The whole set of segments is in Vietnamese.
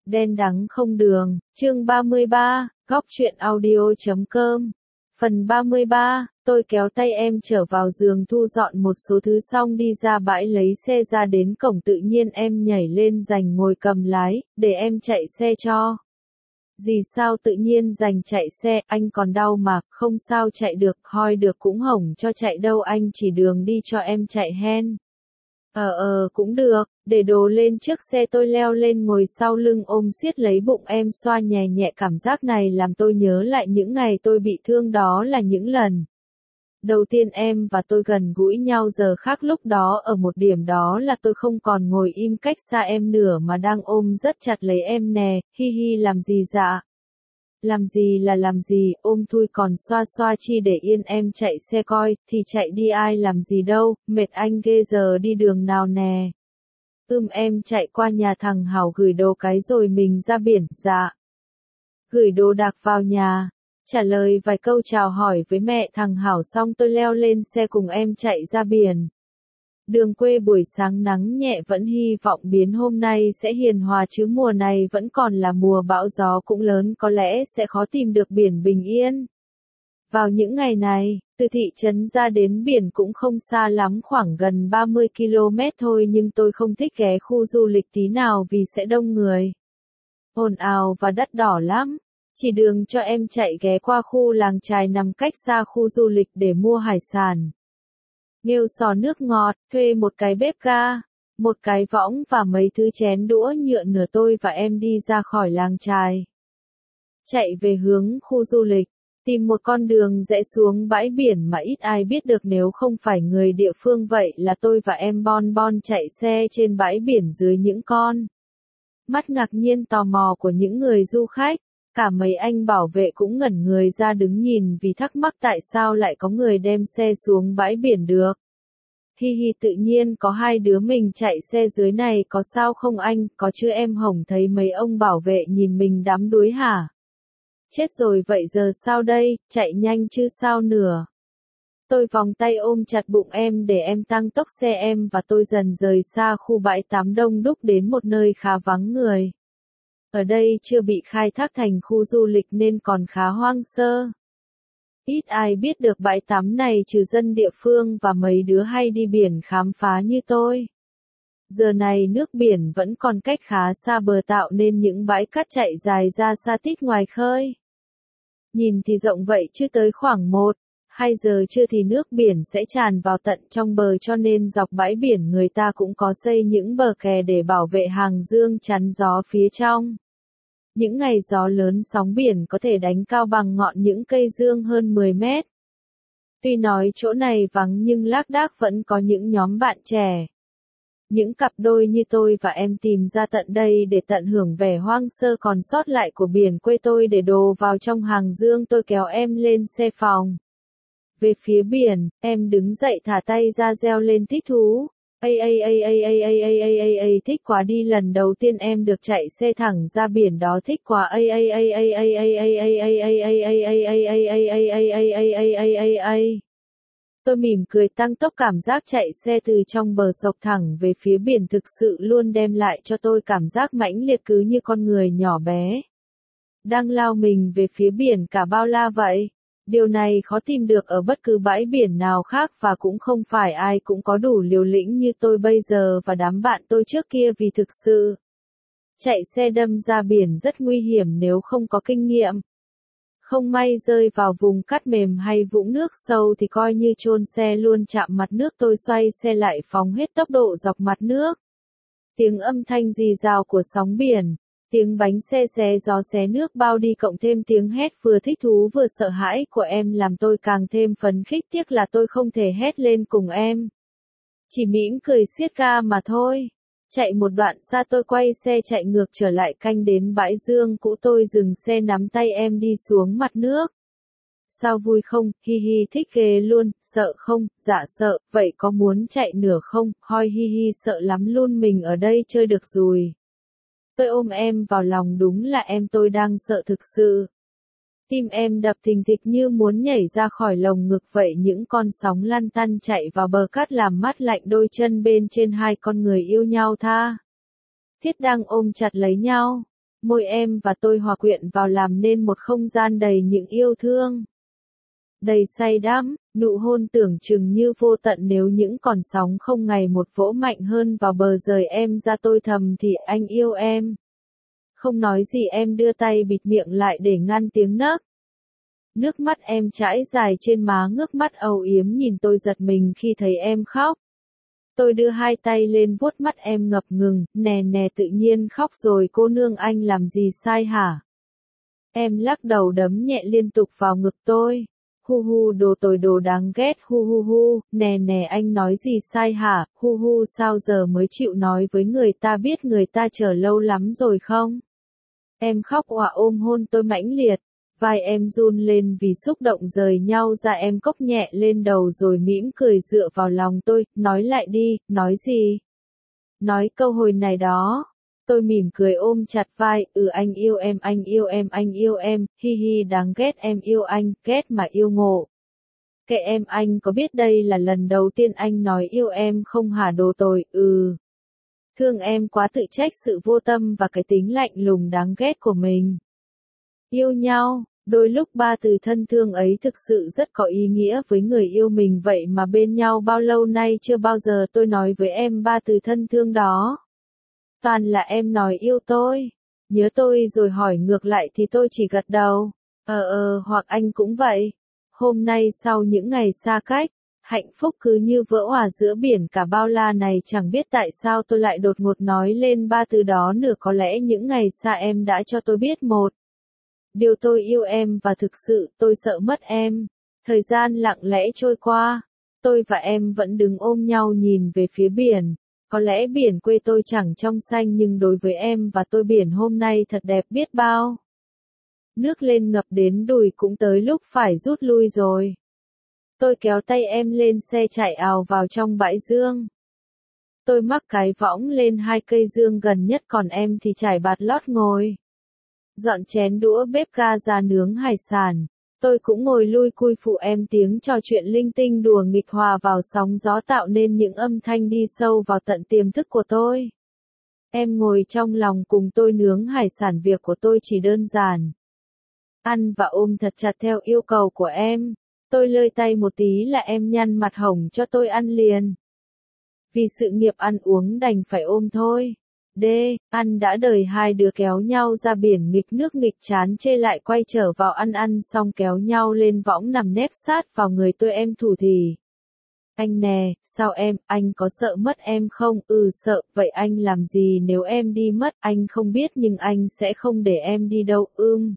Đen đắng không đường, chương 33, góc truyện audio.com. Phần 33, tôi kéo tay em trở vào giường thu dọn một số thứ xong đi ra bãi lấy xe ra đến cổng tự nhiên em nhảy lên giành ngồi cầm lái, để em chạy xe cho. Gì sao tự nhiên giành chạy xe, anh còn đau mà, không sao chạy được, hoi được cũng hổng cho chạy đâu anh chỉ đường đi cho em chạy hen. Cũng được, để đồ lên trước xe tôi leo lên ngồi sau lưng ôm siết lấy bụng em xoa nhẹ nhẹ cảm giác này làm tôi nhớ lại những ngày tôi bị thương đó là những lần. Đầu tiên em và tôi gần gũi nhau giờ khác lúc đó ở một điểm đó là tôi không còn ngồi im cách xa em nữa mà đang ôm rất chặt lấy em nè, hi hi làm gì dạ? Làm gì là làm gì, ôm thui còn xoa xoa chi để yên em chạy xe coi, thì chạy đi ai làm gì đâu, mệt anh ghê giờ đi đường nào nè. Em chạy qua nhà thằng Hảo gửi đồ cái rồi mình ra biển, dạ. Gửi đồ đạc vào nhà, trả lời vài câu chào hỏi với mẹ thằng Hảo xong tôi leo lên xe cùng em chạy ra biển. Đường quê buổi sáng nắng nhẹ vẫn hy vọng biến hôm nay sẽ hiền hòa chứ mùa này vẫn còn là mùa bão gió cũng lớn có lẽ sẽ khó tìm được biển bình yên. Vào những ngày này, từ thị trấn ra đến biển cũng không xa lắm khoảng gần 30 km thôi nhưng tôi không thích ghé khu du lịch tí nào vì sẽ đông người. Ồn ào và đắt đỏ lắm. Chỉ đường cho em chạy ghé qua khu làng chài nằm cách xa khu du lịch để mua hải sản. Nghêu sò nước ngọt, thuê một cái bếp ga, một cái võng và mấy thứ chén đũa nhựa nửa tôi và em đi ra khỏi làng chài. Chạy về hướng khu du lịch, tìm một con đường rẽ xuống bãi biển mà ít ai biết được nếu không phải người địa phương vậy là tôi và em bon bon chạy xe trên bãi biển dưới những con mắt ngạc nhiên tò mò của những người du khách. Cả mấy anh bảo vệ cũng ngẩn người ra đứng nhìn vì thắc mắc tại sao lại có người đem xe xuống bãi biển được. Hi hi tự nhiên có hai đứa mình chạy xe dưới này có sao không anh, có chứ em hổng thấy mấy ông bảo vệ nhìn mình đắm đuối hả? Chết rồi vậy giờ sao đây, chạy nhanh chứ sao nữa. Tôi vòng tay ôm chặt bụng em để em tăng tốc xe em và tôi dần rời xa khu bãi tắm đông đúc đến một nơi khá vắng người. Ở đây chưa bị khai thác thành khu du lịch nên còn khá hoang sơ. Ít ai biết được bãi tắm này trừ dân địa phương và mấy đứa hay đi biển khám phá như tôi. Giờ này nước biển vẫn còn cách khá xa bờ tạo nên những bãi cát chạy dài ra xa tít ngoài khơi. Nhìn thì rộng vậy chứ tới khoảng 1-2 giờ trưa thì nước biển sẽ tràn vào tận trong bờ cho nên dọc bãi biển người ta cũng có xây những bờ kè để bảo vệ hàng dương chắn gió phía trong. Những ngày gió lớn sóng biển có thể đánh cao bằng ngọn những cây dương hơn 10 mét. Tuy nói chỗ này vắng nhưng lác đác vẫn có những nhóm bạn trẻ. Những cặp đôi như tôi và em tìm ra tận đây để tận hưởng vẻ hoang sơ còn sót lại của biển quê tôi để đồ vào trong hàng dương tôi kéo em lên xe phòng. Về phía biển, em đứng dậy thả tay ra reo lên thích thú. Thích quá đi lần đầu tiên em được chạy xe thẳng ra biển đó thích quá Tôi mỉm cười tăng tốc cảm giác chạy xe từ trong bờ sộc thẳng về phía biển thực sự luôn đem lại cho tôi cảm giác mãnh liệt cứ như con người nhỏ bé đang lao mình về phía biển cả bao la vậy. Điều này khó tìm được ở bất cứ bãi biển nào khác và cũng không phải ai cũng có đủ liều lĩnh như tôi bây giờ và đám bạn tôi trước kia vì thực sự chạy xe đâm ra biển rất nguy hiểm nếu không có kinh nghiệm. Không may rơi vào vùng cát mềm hay vũng nước sâu thì coi như chôn xe luôn chạm mặt nước tôi xoay xe lại phóng hết tốc độ dọc mặt nước. Tiếng âm thanh rì rào của sóng biển. Tiếng bánh xe xé gió xé nước bao đi cộng thêm tiếng hét vừa thích thú vừa sợ hãi của em làm tôi càng thêm phấn khích tiếc là tôi không thể hét lên cùng em. Chỉ mỉm cười siết ga mà thôi. Chạy một đoạn xa tôi quay xe chạy ngược trở lại canh đến bãi dương cũ tôi dừng xe nắm tay em đi xuống mặt nước. Sao vui không, hi hi thích ghê luôn, sợ không, dạ sợ, vậy có muốn chạy nữa không, hoi hi hi sợ lắm luôn mình ở đây chơi được rồi. Tôi ôm em vào lòng đúng là em tôi đang sợ thực sự. Tim em đập thình thịch như muốn nhảy ra khỏi lồng ngực vậy những con sóng lăn tăn chạy vào bờ cát làm mát lạnh đôi chân bên trên hai con người yêu nhau tha thiết đang ôm chặt lấy nhau. Môi em và tôi hòa quyện vào làm nên một không gian đầy những yêu thương. Đầy say đắm, nụ hôn tưởng chừng như vô tận nếu những con sóng không ngày một vỗ mạnh hơn vào bờ rời em ra tôi thầm thì anh yêu em. Không nói gì em đưa tay bịt miệng lại để ngăn tiếng nấc. Nước mắt em chảy dài trên má ngước mắt âu yếm nhìn tôi giật mình khi thấy em khóc. Tôi đưa hai tay lên vuốt mắt em ngập ngừng, nè nè tự nhiên khóc rồi cô nương anh làm gì sai hả? Em lắc đầu đấm nhẹ liên tục vào ngực tôi. Hu hu đồ tồi đồ đáng ghét hu hu hu, nè nè anh nói gì sai hả, hu hu sao giờ mới chịu nói với người ta biết người ta chờ lâu lắm rồi không? Em khóc òa ôm hôn tôi mãnh liệt, vai em run lên vì xúc động rời nhau ra em cốc nhẹ lên đầu rồi mỉm cười dựa vào lòng tôi, nói lại đi, nói gì? Nói câu hồi này đó. Tôi mỉm cười ôm chặt vai, anh yêu em, anh yêu em, anh yêu em, hi hi đáng ghét em yêu anh, ghét mà yêu ngộ. Kệ em anh có biết đây là lần đầu tiên anh nói yêu em không hả đồ tồi, Thương em quá tự trách sự vô tâm và cái tính lạnh lùng đáng ghét của mình. Yêu nhau, đôi lúc ba từ thân thương ấy thực sự rất có ý nghĩa với người yêu mình vậy mà bên nhau bao lâu nay chưa bao giờ tôi nói với em ba từ thân thương đó. Toàn là em nói yêu tôi, nhớ tôi rồi hỏi ngược lại thì tôi chỉ gật đầu, hoặc anh cũng vậy. Hôm nay sau những ngày xa cách, hạnh phúc cứ như vỡ òa giữa biển cả bao la này chẳng biết tại sao tôi lại đột ngột nói lên ba từ đó nữa có lẽ những ngày xa em đã cho tôi biết một. Điều tôi yêu em và thực sự tôi sợ mất em. Thời gian lặng lẽ trôi qua, tôi và em vẫn đứng ôm nhau nhìn về phía biển. Có lẽ biển quê tôi chẳng trong xanh nhưng đối với em và tôi biển hôm nay thật đẹp biết bao. Nước lên ngập đến đùi cũng tới lúc phải rút lui rồi. Tôi kéo tay em lên xe chạy ào vào trong bãi dương. Tôi mắc cái võng lên hai cây dương gần nhất còn em thì trải bạt lót ngồi. Dọn chén đũa bếp ga ra nướng hải sản. Tôi cũng ngồi lui cui phụ em tiếng trò chuyện linh tinh đùa nghịch hòa vào sóng gió tạo nên những âm thanh đi sâu vào tận tiềm thức của tôi. Em ngồi trong lòng cùng tôi nướng hải sản việc của tôi chỉ đơn giản. Ăn và ôm thật chặt theo yêu cầu của em. Tôi lơi tay một tí là em nhăn mặt hồng cho tôi ăn liền. Vì sự nghiệp ăn uống đành phải ôm thôi. Ăn đã đời hai đứa kéo nhau ra biển nghịch nước nghịch chán chê lại quay trở vào ăn xong kéo nhau lên võng nằm nép sát vào người tôi em thủ thì. Anh nè, sao anh có sợ mất em không? Sợ, vậy anh làm gì nếu em đi mất? Anh không biết nhưng anh sẽ không để em đi đâu,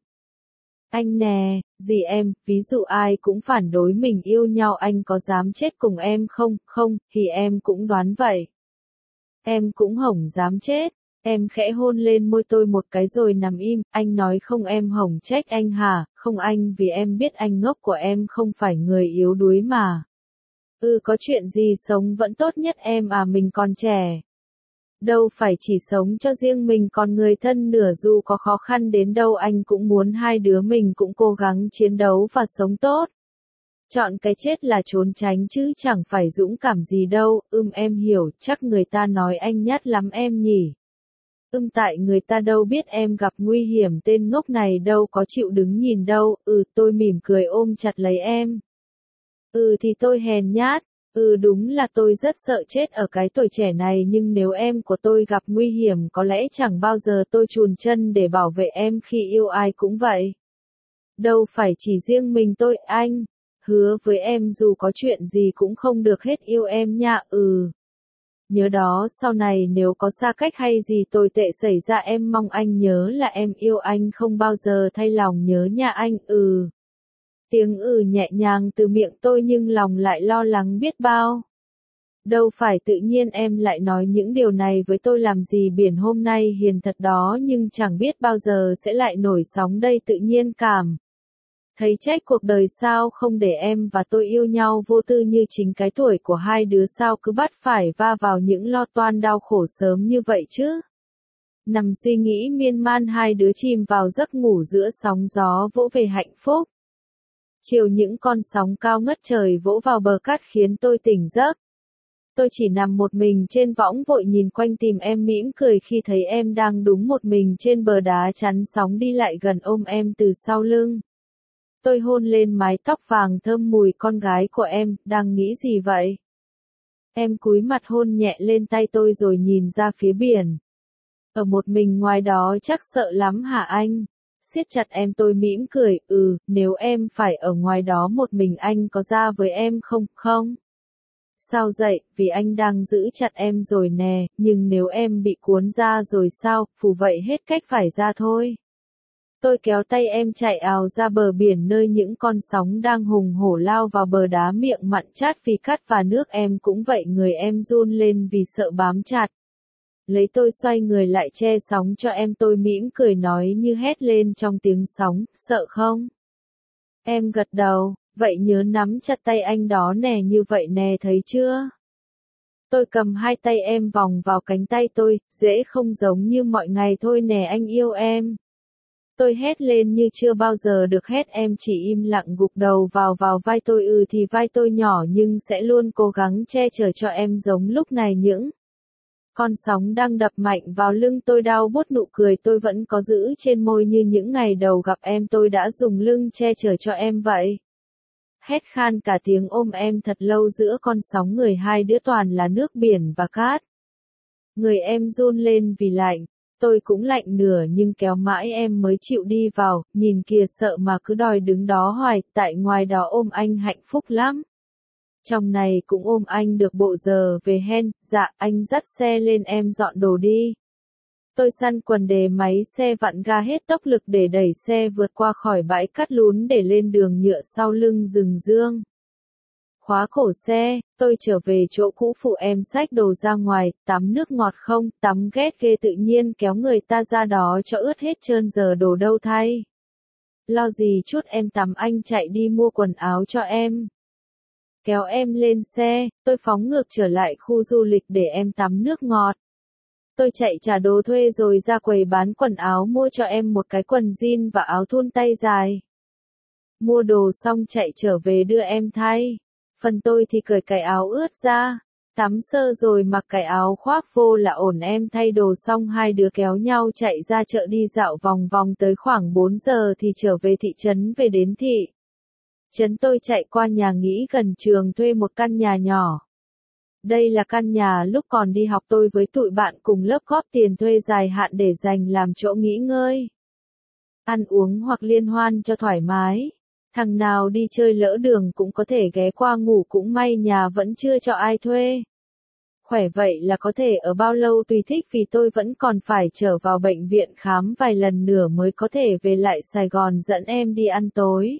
Anh nè, gì em, ví dụ ai cũng phản đối mình yêu nhau anh có dám chết cùng em không? Không, thì em cũng đoán vậy. Em cũng hổng dám chết. Em khẽ hôn lên môi tôi một cái rồi nằm im, anh nói không em hổng trách anh hả, không anh vì em biết anh ngốc của em không phải người yếu đuối mà. Có chuyện gì sống vẫn tốt nhất em à mình còn trẻ. Đâu phải chỉ sống cho riêng mình còn người thân nửa dù có khó khăn đến đâu anh cũng muốn hai đứa mình cũng cố gắng chiến đấu và sống tốt. Chọn cái chết là trốn tránh chứ chẳng phải dũng cảm gì đâu, em hiểu, chắc người ta nói anh nhát lắm em nhỉ. Tại người ta đâu biết em gặp nguy hiểm tên ngốc này đâu có chịu đứng nhìn đâu, tôi mỉm cười ôm chặt lấy em. Thì tôi hèn nhát, đúng là tôi rất sợ chết ở cái tuổi trẻ này nhưng nếu em của tôi gặp nguy hiểm có lẽ chẳng bao giờ tôi chùn chân để bảo vệ em khi yêu ai cũng vậy. Đâu phải chỉ riêng mình tôi anh, hứa với em dù có chuyện gì cũng không được hết yêu em nha, Nhớ đó sau này nếu có xa cách hay gì tồi tệ xảy ra em mong anh nhớ là em yêu anh không bao giờ thay lòng nhớ nha anh, Tiếng nhẹ nhàng từ miệng tôi nhưng lòng lại lo lắng biết bao. Đâu phải tự nhiên em lại nói những điều này với tôi làm gì biển hôm nay hiền thật đó nhưng chẳng biết bao giờ sẽ lại nổi sóng đây tự nhiên cảm. Thấy trách cuộc đời sao không để em và tôi yêu nhau vô tư như chính cái tuổi của hai đứa sao cứ bắt phải va vào những lo toan đau khổ sớm như vậy chứ. Nằm suy nghĩ miên man hai đứa chìm vào giấc ngủ giữa sóng gió vỗ về hạnh phúc. Chiều những con sóng cao ngất trời vỗ vào bờ cát khiến tôi tỉnh giấc. Tôi chỉ nằm một mình trên võng vội nhìn quanh tìm em mỉm cười khi thấy em đang đúng một mình trên bờ đá chắn sóng đi lại gần ôm em từ sau lưng. Tôi hôn lên mái tóc vàng thơm mùi con gái của em, đang nghĩ gì vậy? Em cúi mặt hôn nhẹ lên tay tôi rồi nhìn ra phía biển. Ở một mình ngoài đó chắc sợ lắm hả anh? Siết chặt em tôi mỉm cười, nếu em phải ở ngoài đó một mình anh có ra với em không? Không. Sao vậy, vì anh đang giữ chặt em rồi nè, nhưng nếu em bị cuốn ra rồi sao, phù vậy hết cách phải ra thôi. Tôi kéo tay em chạy ào ra bờ biển nơi những con sóng đang hùng hổ lao vào bờ đá miệng mặn chát vì cát và nước em cũng vậy người em run lên vì sợ bám chặt. Lấy tôi xoay người lại che sóng cho em tôi mỉm cười nói như hét lên trong tiếng sóng, sợ không? Em gật đầu, vậy nhớ nắm chặt tay anh đó nè như vậy nè thấy chưa? Tôi cầm hai tay em vòng vào cánh tay tôi, dễ không giống như mọi ngày thôi nè anh yêu em. Tôi hét lên như chưa bao giờ được hét em chỉ im lặng gục đầu vào vai tôi thì vai tôi nhỏ nhưng sẽ luôn cố gắng che chở cho em giống lúc này những con sóng đang đập mạnh vào lưng tôi đau buốt nụ cười tôi vẫn có giữ trên môi như những ngày đầu gặp em tôi đã dùng lưng che chở cho em vậy. Hét khan cả tiếng ôm em thật lâu giữa con sóng người hai đứa toàn là nước biển và cát. Người em run lên vì lạnh. Tôi cũng lạnh nửa nhưng kéo mãi em mới chịu đi vào, nhìn kìa sợ mà cứ đòi đứng đó hoài, tại ngoài đó ôm anh hạnh phúc lắm. Trong này cũng ôm anh được bộ giờ về hen, dạ anh dắt xe lên em dọn đồ đi. Tôi săn quần đề máy xe vặn ga hết tốc lực để đẩy xe vượt qua khỏi bãi cát lún để lên đường nhựa sau lưng rừng dương. Khóa cổ xe, tôi trở về chỗ cũ phụ em xách đồ ra ngoài, tắm nước ngọt không, tắm ghét ghê tự nhiên kéo người ta ra đó cho ướt hết trơn giờ đồ đâu thay. Lo gì chút em tắm anh chạy đi mua quần áo cho em. Kéo em lên xe, tôi phóng ngược trở lại khu du lịch để em tắm nước ngọt. Tôi chạy trả đồ thuê rồi ra quầy bán quần áo mua cho em một cái quần jean và áo thun tay dài. Mua đồ xong chạy trở về đưa em thay. Phần tôi thì cởi cái áo ướt ra, tắm sơ rồi mặc cái áo khoác vô là ổn em thay đồ xong hai đứa kéo nhau chạy ra chợ đi dạo vòng vòng tới khoảng 4 giờ thì trở về thị trấn về đến thị trấn tôi chạy qua nhà nghỉ gần trường thuê một căn nhà nhỏ. Đây là căn nhà lúc còn đi học tôi với tụi bạn cùng lớp góp tiền thuê dài hạn để dành làm chỗ nghỉ ngơi. Ăn uống hoặc liên hoan cho thoải mái. Thằng nào đi chơi lỡ đường cũng có thể ghé qua ngủ cũng may nhà vẫn chưa cho ai thuê. Khỏe vậy là có thể ở bao lâu tùy thích vì tôi vẫn còn phải trở vào bệnh viện khám vài lần nữa mới có thể về lại Sài Gòn dẫn em đi ăn tối.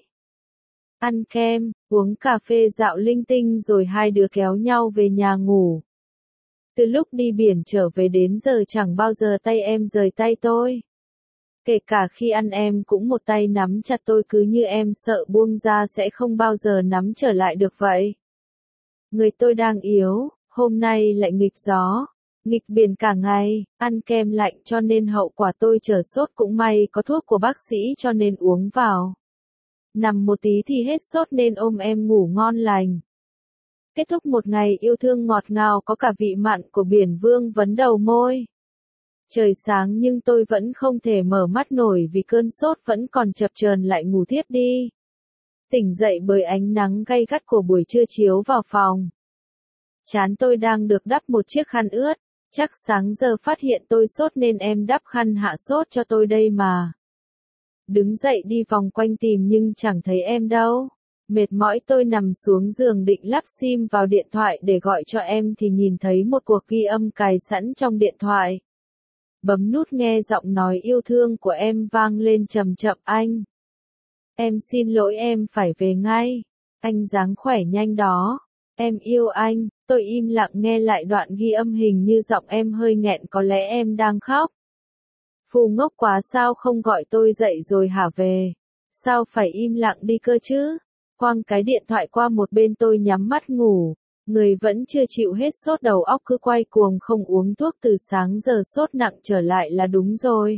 Ăn kem, uống cà phê dạo linh tinh rồi hai đứa kéo nhau về nhà ngủ. Từ lúc đi biển trở về đến giờ chẳng bao giờ tay em rời tay tôi. Kể cả khi ăn em cũng một tay nắm chặt tôi cứ như em sợ buông ra sẽ không bao giờ nắm trở lại được vậy. Người tôi đang yếu, hôm nay lại nghịch gió, nghịch biển cả ngày, ăn kem lạnh cho nên hậu quả tôi trở sốt cũng may có thuốc của bác sĩ cho nên uống vào. Nằm một tí thì hết sốt nên ôm em ngủ ngon lành. Kết thúc một ngày yêu thương ngọt ngào có cả vị mặn của biển vương vấn đầu môi. Trời sáng nhưng tôi vẫn không thể mở mắt nổi vì cơn sốt vẫn còn chập chờn lại ngủ thiếp đi. Tỉnh dậy bởi ánh nắng gay gắt của buổi trưa chiếu vào phòng. Trán tôi đang được đắp một chiếc khăn ướt, chắc sáng giờ phát hiện tôi sốt nên em đắp khăn hạ sốt cho tôi đây mà. Đứng dậy đi vòng quanh tìm nhưng chẳng thấy em đâu. Mệt mỏi tôi nằm xuống giường định lắp sim vào điện thoại để gọi cho em thì nhìn thấy một cuộc ghi âm cài sẵn trong điện thoại. Bấm nút nghe giọng nói yêu thương của em vang lên chậm chậm anh. Em xin lỗi em phải về ngay. Anh dáng khỏe nhanh đó. Em yêu anh. Tôi im lặng nghe lại đoạn ghi âm hình như giọng em hơi nghẹn có lẽ em đang khóc. Phù ngốc quá sao không gọi tôi dậy rồi hả về. Sao phải im lặng đi cơ chứ. Quăng cái điện thoại qua một bên tôi nhắm mắt ngủ. Người vẫn chưa chịu hết sốt đầu óc cứ quay cuồng không uống thuốc từ sáng giờ sốt nặng trở lại là đúng rồi.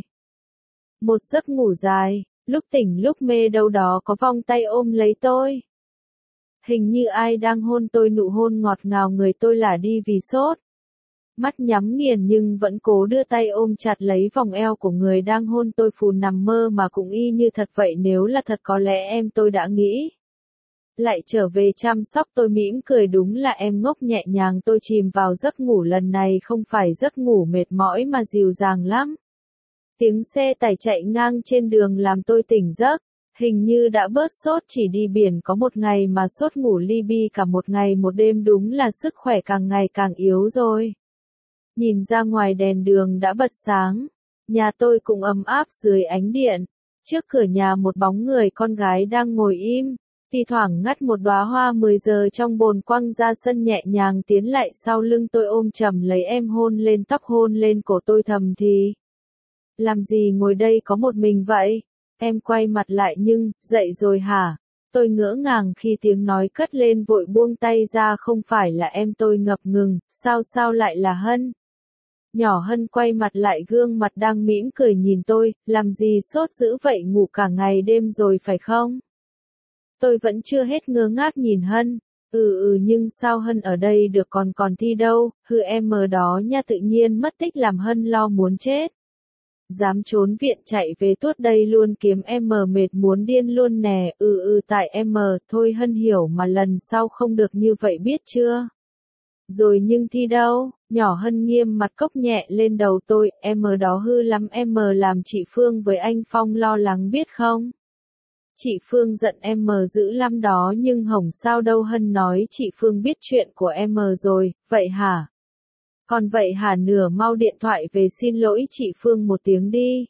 Một giấc ngủ dài, lúc tỉnh lúc mê đâu đó có vòng tay ôm lấy tôi. Hình như ai đang hôn tôi, nụ hôn ngọt ngào người tôi lả đi vì sốt. Mắt nhắm nghiền nhưng vẫn cố đưa tay ôm chặt lấy vòng eo của người đang hôn tôi, phù nằm mơ mà cũng y như thật vậy, nếu là thật có lẽ em tôi đã nghĩ. Lại trở về chăm sóc tôi, mỉm cười, đúng là em ngốc, nhẹ nhàng tôi chìm vào giấc ngủ, lần này không phải giấc ngủ mệt mỏi mà dịu dàng lắm. Tiếng xe tải chạy ngang trên đường làm tôi tỉnh giấc, hình như đã bớt sốt, chỉ đi biển có một ngày mà sốt, ngủ Libya cả một ngày một đêm, đúng là sức khỏe càng ngày càng yếu rồi. Nhìn ra ngoài đèn đường đã bật sáng, nhà tôi cũng ấm áp dưới ánh điện. Trước cửa nhà một bóng người con gái đang ngồi im, thi thoảng ngắt một đóa hoa 10 giờ trong bồn quăng ra sân, nhẹ nhàng tiến lại sau lưng tôi ôm chầm lấy em, hôn lên tóc, hôn lên cổ tôi, thầm thì. Làm gì ngồi đây có một mình vậy? Em quay mặt lại, nhưng, dậy rồi hả? Tôi ngỡ ngàng khi tiếng nói cất lên, vội buông tay ra, không phải là em, tôi ngập ngừng, sao lại là Hân? Nhỏ Hân quay mặt lại, gương mặt đang mỉm cười nhìn tôi, làm gì sốt dữ vậy, ngủ cả ngày đêm rồi phải không? Tôi vẫn chưa hết ngơ ngác nhìn Hân. Nhưng sao Hân ở đây được, còn thi đâu, em ở đó nha, tự nhiên mất tích làm Hân lo muốn chết. Dám trốn viện chạy về tuốt đây luôn, kiếm em mệt muốn điên luôn nè. Tại em thôi Hân hiểu mà, lần sau không được như vậy biết chưa? Rồi nhưng thi đâu? Nhỏ Hân nghiêm mặt cốc nhẹ lên đầu tôi, em đó hư lắm, em làm chị Phương với anh Phong lo lắng biết không? Chị Phương giận em dữ lắm đó, nhưng hổng sao đâu. Hân nói chị Phương biết chuyện của em rồi, vậy hả? Còn vậy hả, nửa mau điện thoại về xin lỗi chị Phương một tiếng đi.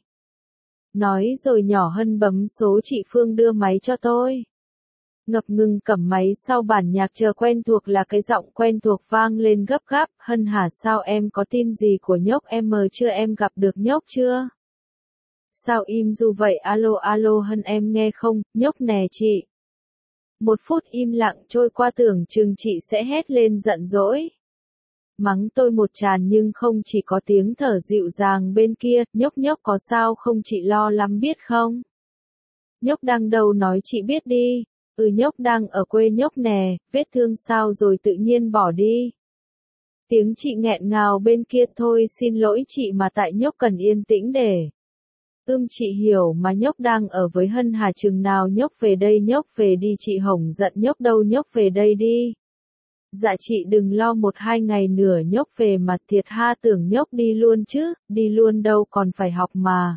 Nói rồi nhỏ Hân bấm số chị Phương đưa máy cho tôi. Ngập ngừng cầm máy, sau bản nhạc chờ quen thuộc là cái giọng quen thuộc vang lên gấp gáp, Hân hả, sao em có tin gì của Nhốc em chưa, em gặp được Nhốc chưa? Sao im dù vậy, alo Hân em nghe không, Nhốc nè chị. Một phút im lặng trôi qua, tưởng chừng chị sẽ hét lên giận dỗi. Mắng tôi một tràn nhưng không, chỉ có tiếng thở dịu dàng bên kia, Nhốc có sao không, chị lo lắm biết không? Nhốc đang đâu nói chị biết đi. Nhốc đang ở quê Nhốc nè, vết thương sao rồi tự nhiên bỏ đi. Tiếng chị nghẹn ngào bên kia, thôi xin lỗi chị mà tại Nhốc cần yên tĩnh để. Chị hiểu mà, Nhốc đang ở với Hân hà, chừng nào Nhốc về đây? Nhốc về đi, chị hổng giận Nhốc đâu, Nhốc về đây đi. Dạ chị đừng lo, 1-2 ngày nữa Nhốc về mà, thiệt ha, tưởng Nhốc đi luôn chứ, đi luôn đâu, còn phải học mà.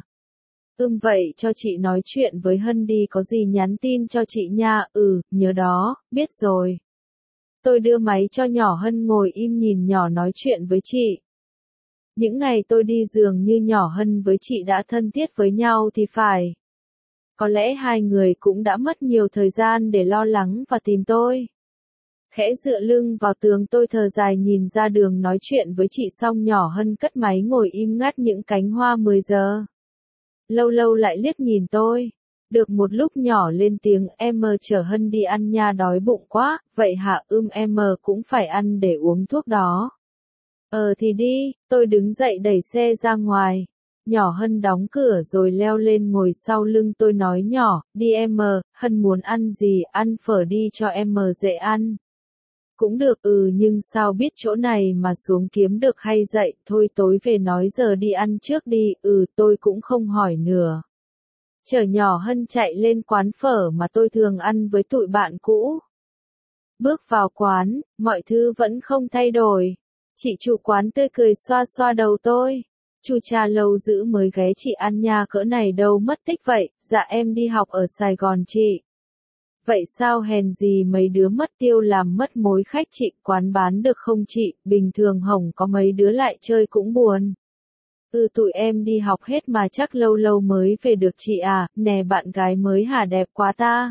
Vậy cho chị nói chuyện với Hân đi, có gì nhắn tin cho chị nha. Nhớ đó, biết rồi. Tôi đưa máy cho nhỏ Hân ngồi im nhìn nhỏ nói chuyện với chị. Những ngày tôi đi dường như nhỏ Hân với chị đã thân thiết với nhau thì phải. Có lẽ hai người cũng đã mất nhiều thời gian để lo lắng và tìm tôi. Khẽ dựa lưng vào tường, tôi thở dài nhìn ra đường, nói chuyện với chị xong nhỏ Hân cất máy ngồi im ngắt những cánh hoa 10 giờ. Lâu lâu lại liếc nhìn tôi. Được một lúc nhỏ lên tiếng, em chở Hân đi ăn nha, đói bụng quá. Vậy hả? Em cũng phải ăn để uống thuốc đó. Thì đi. Tôi đứng dậy đẩy xe ra ngoài. Nhỏ Hân đóng cửa rồi leo lên ngồi sau lưng tôi, nói nhỏ, đi em. Hân muốn ăn gì, ăn phở đi cho em dễ ăn. Cũng được. Nhưng sao biết chỗ này mà xuống kiếm được hay dậy, thôi tối về nói, giờ đi ăn trước đi. Tôi cũng không hỏi nữa. Chở nhỏ Hân chạy lên quán phở mà tôi thường ăn với tụi bạn cũ. Bước vào quán, mọi thứ vẫn không thay đổi. Chị chủ quán tươi cười xoa xoa đầu tôi. Chu cha lâu dữ mới ghé chị ăn nha, cỡ này đâu mất tích vậy? Dạ em đi học ở Sài Gòn chị. Vậy sao hèn gì mấy đứa mất tiêu làm mất mối khách chị, quán bán được không chị, bình thường hổng có mấy đứa lại chơi cũng buồn. Tụi em đi học hết mà chắc lâu lâu mới về được chị à, nè bạn gái mới hả, đẹp quá ta.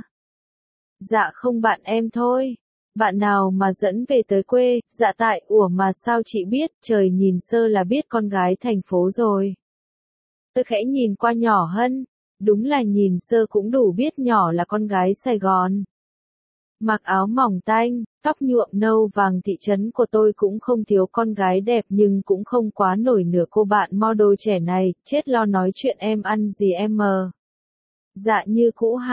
Dạ không, bạn em thôi. Bạn nào mà dẫn về tới quê? Dạ tại, mà sao chị biết, trời nhìn sơ là biết con gái thành phố rồi. Tôi khẽ nhìn qua nhỏ Hân. Đúng là nhìn sơ cũng đủ biết nhỏ là con gái Sài Gòn. Mặc áo mỏng tanh, tóc nhuộm nâu vàng, thị trấn của tôi cũng không thiếu con gái đẹp, nhưng cũng không quá nổi nửa cô bạn model trẻ này, chết lo nói chuyện em ăn gì em. Dạ như cũ ha,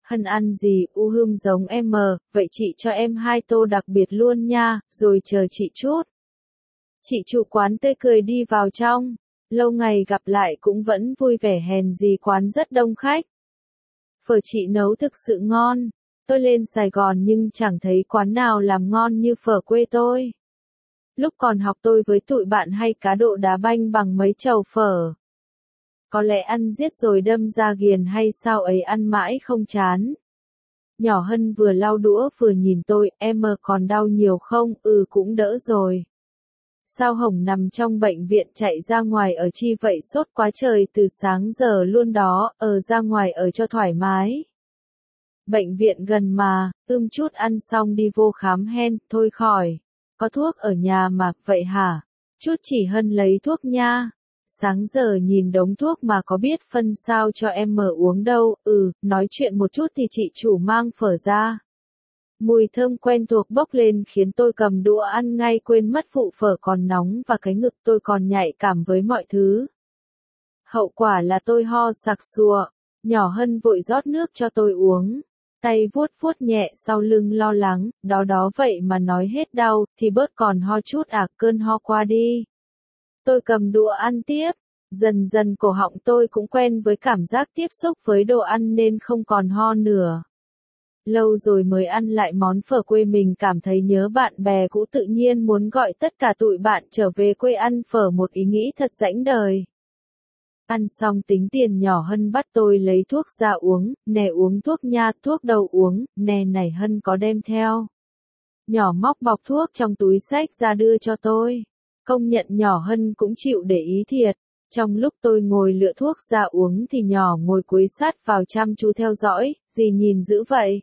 Hân ăn gì, hương giống em mờ, vậy chị cho em 2 tô đặc biệt luôn nha, rồi chờ chị chút. Chị chủ quán tươi cười đi vào trong. Lâu ngày gặp lại cũng vẫn vui vẻ hèn gì quán rất đông khách. Phở chị nấu thực sự ngon. Tôi lên Sài Gòn nhưng chẳng thấy quán nào làm ngon như phở quê tôi. Lúc còn học tôi với tụi bạn hay cá độ đá banh bằng mấy chầu phở. Có lẽ ăn giết rồi đâm ra ghiền hay sao ấy ăn mãi không chán. Nhỏ Hân vừa lau đũa vừa nhìn tôi, em còn đau nhiều không? Cũng đỡ rồi. Sao Hồng nằm trong bệnh viện chạy ra ngoài ở chi vậy, sốt quá trời từ sáng giờ luôn đó, ra ngoài ở cho thoải mái. Bệnh viện gần mà, chút ăn xong đi vô khám hen, thôi khỏi. Có thuốc ở nhà mà, vậy hả? Chút chỉ Hân lấy thuốc nha. Sáng giờ nhìn đống thuốc mà có biết phân sao cho em uống đâu, nói chuyện một chút thì chị chủ mang phở ra. Mùi thơm quen thuộc bốc lên khiến tôi cầm đũa ăn ngay quên mất vụ phở còn nóng và cái ngực tôi còn nhạy cảm với mọi thứ. Hậu quả là tôi ho sặc sụa, nhỏ Hân vội rót nước cho tôi uống. Tay vuốt vuốt nhẹ sau lưng lo lắng, đó vậy mà nói hết đau, thì bớt còn ho chút cơn ho qua đi. Tôi cầm đũa ăn tiếp, dần dần cổ họng tôi cũng quen với cảm giác tiếp xúc với đồ ăn nên không còn ho nữa. Lâu rồi mới ăn lại món phở quê mình cảm thấy nhớ bạn bè cũ, tự nhiên muốn gọi tất cả tụi bạn trở về quê ăn phở, một ý nghĩ thật rãnh đời. Ăn xong tính tiền, nhỏ Hân bắt tôi lấy thuốc ra uống, nè uống thuốc nha, thuốc đâu uống, nè này Hân có đem theo. Nhỏ móc bọc thuốc trong túi xách ra đưa cho tôi. Công nhận nhỏ Hân cũng chịu để ý thiệt. Trong lúc tôi ngồi lựa thuốc ra uống thì nhỏ ngồi cúi sát vào chăm chú theo dõi, gì nhìn dữ vậy?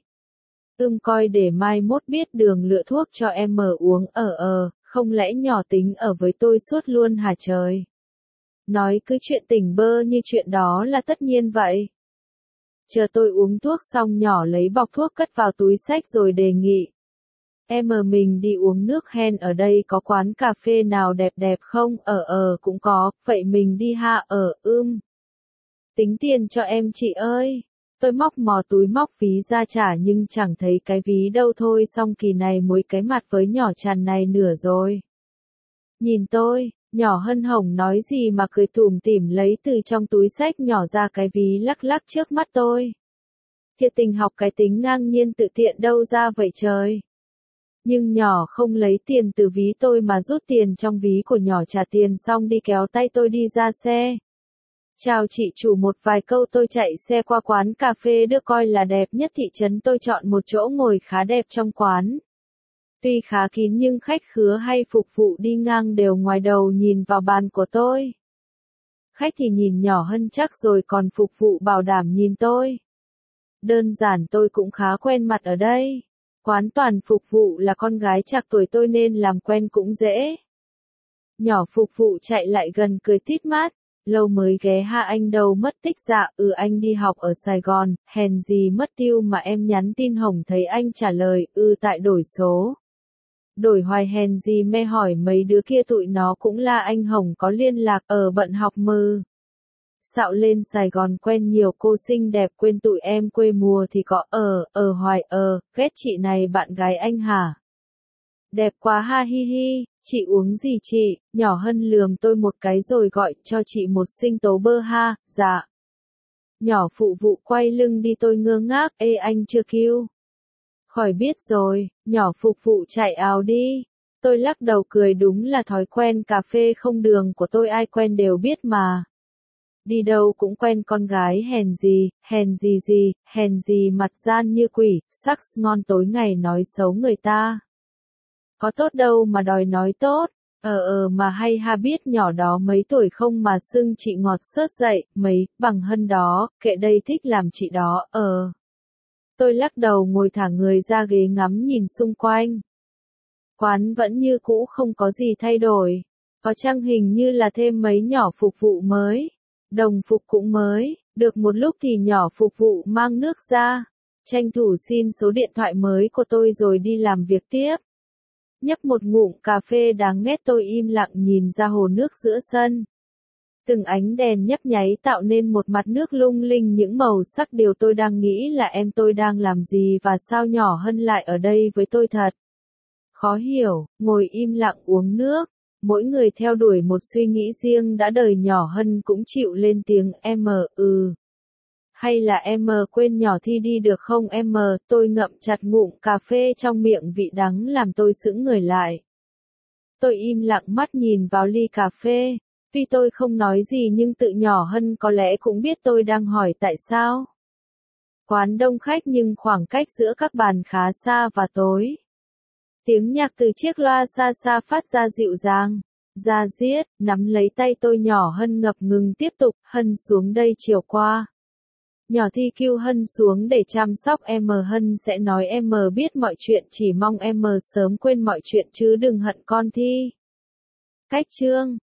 Coi để mai mốt biết đường lựa thuốc cho em uống. Không lẽ nhỏ tính ở với tôi suốt luôn hả trời? Nói cứ chuyện tỉnh bơ như chuyện đó là tất nhiên vậy. Chờ tôi uống thuốc xong, nhỏ lấy bọc thuốc cất vào túi xách rồi đề nghị. Em mình đi uống nước hen, ở đây có quán cà phê nào đẹp đẹp không? Cũng có, vậy mình đi ha. Tính tiền cho em chị ơi. Tôi móc mò túi móc ví ra trả nhưng chẳng thấy cái ví đâu, thôi xong kỳ này muối cái mặt với nhỏ tràn này nửa rồi. Nhìn tôi, nhỏ Hân Hồng nói gì mà cười tủm tỉm lấy từ trong túi xách nhỏ ra cái ví lắc lắc trước mắt tôi. Thiệt tình học cái tính ngang nhiên tự tiện đâu ra vậy trời. Nhưng nhỏ không lấy tiền từ ví tôi mà rút tiền trong ví của nhỏ, trả tiền xong đi kéo tay tôi đi ra xe. Chào chị chủ một vài câu tôi chạy xe qua quán cà phê được coi là đẹp nhất thị trấn. Tôi chọn một chỗ ngồi khá đẹp trong quán. Tuy khá kín nhưng khách khứa hay phục vụ đi ngang đều ngoài đầu nhìn vào bàn của tôi. Khách thì nhìn nhỏ Hân chắc rồi, còn phục vụ bảo đảm nhìn tôi. Đơn giản tôi cũng khá quen mặt ở đây. Quán toàn phục vụ là con gái trạc tuổi tôi nên làm quen cũng dễ. Nhỏ phục vụ chạy lại gần cười tít mát. Lâu mới ghé ha, anh đâu mất tích? Dạ, anh đi học ở Sài Gòn, hèn gì mất tiêu mà em nhắn tin Hồng thấy anh trả lời, tại đổi số. Đổi hoài hèn gì mê, hỏi mấy đứa kia tụi nó cũng là anh Hồng có liên lạc, bận học mừ. Xạo lên Sài Gòn quen nhiều cô xinh đẹp, quên tụi em quê mùa thì có hoài, ghét chị này bạn gái anh hả? Đẹp quá ha, hi hi. Chị uống gì chị? Nhỏ Hân lườm tôi một cái rồi gọi cho chị một sinh tố bơ ha. Dạ. Nhỏ phụ vụ quay lưng đi, tôi ngơ ngác. Anh chưa kêu. Khỏi biết rồi. Nhỏ phục vụ chạy ào đi. Tôi lắc đầu cười, đúng là thói quen cà phê không đường của tôi, ai quen đều biết mà. Đi đâu cũng quen con gái hèn gì mặt gian như quỷ, sắc ngon tối ngày nói xấu người ta. Có tốt đâu mà đòi nói tốt. Mà hay ha, biết nhỏ đó mấy tuổi không mà xưng chị ngọt sớt dậy, mấy, bằng Hân đó, kệ đây thích làm chị đó, Tôi lắc đầu ngồi thả người ra ghế ngắm nhìn xung quanh. Quán vẫn như cũ, không có gì thay đổi. Có chăng hình như là thêm mấy nhỏ phục vụ mới. Đồng phục cũng mới, được một lúc thì nhỏ phục vụ mang nước ra. Tranh thủ xin số điện thoại mới của tôi rồi đi làm việc tiếp. Nhấp một ngụm cà phê đáng ghét, tôi im lặng nhìn ra hồ nước giữa sân. Từng ánh đèn nhấp nháy tạo nên một mặt nước lung linh những màu sắc. Điều tôi đang nghĩ là em tôi đang làm gì và sao nhỏ Hân lại ở đây với tôi thật. Khó hiểu, ngồi im lặng uống nước. Mỗi người theo đuổi một suy nghĩ riêng đã đời nhỏ Hân cũng chịu lên tiếng em Hay là em quên nhỏ Thi đi được không em tôi ngậm chặt ngụm cà phê trong miệng vị đắng làm tôi sững người lại. Tôi im lặng mắt nhìn vào ly cà phê. Tuy tôi không nói gì nhưng tự nhỏ Hân có lẽ cũng biết tôi đang hỏi tại sao. Quán đông khách nhưng khoảng cách giữa các bàn khá xa và tối. Tiếng nhạc từ chiếc loa xa xa phát ra dịu dàng. Da diết, nắm lấy tay tôi nhỏ Hân ngập ngừng tiếp tục, Hân xuống đây chiều qua. Nhỏ Thi kêu Hân xuống để chăm sóc em Hân sẽ nói em biết mọi chuyện chỉ mong em sớm quên mọi chuyện chứ đừng hận con Thi. Cách chương